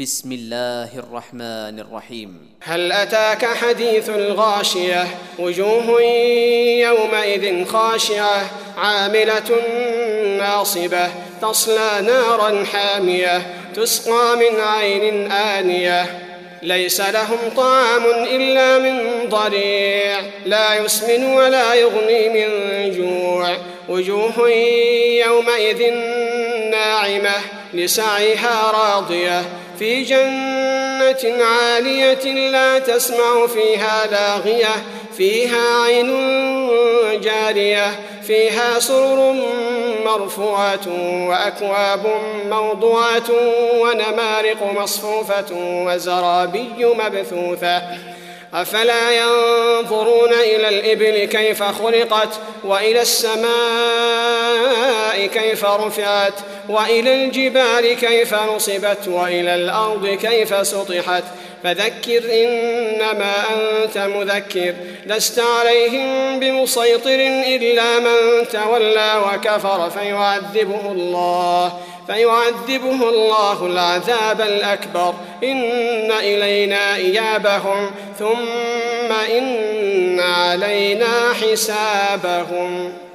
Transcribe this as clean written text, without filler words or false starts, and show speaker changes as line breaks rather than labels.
بسم الله الرحمن الرحيم.
هل أتاك حديث الغاشية؟ وجوه يومئذ خاشعة عاملة ناصبة تصلى نارا حامية تسقى من عين آنية ليس لهم طعام إلا من ضريع لا يسمن ولا يغني من جوع. وجوه يومئذ ناعمة لسعيها راضية في جنة عالية لا تسمع فيها لاغية فيها عين جارية فيها سرر مرفوعة وأكواب موضوعة ونمارق مصفوفة وزرابي مبثوثة. أفلا ينظرون إلى الإبل كيف خلقت وإلى السماء كيف رفعت وإلى الجبال كيف نصبت وإلى الأرض كيف سطحت. فذكر إنما أنت مذكر لست عليهم بمسيطر إلا من تولى وكفر فيعذبه الله العذاب الأكبر. إن إلينا إيابهم ثم إن علينا حسابهم.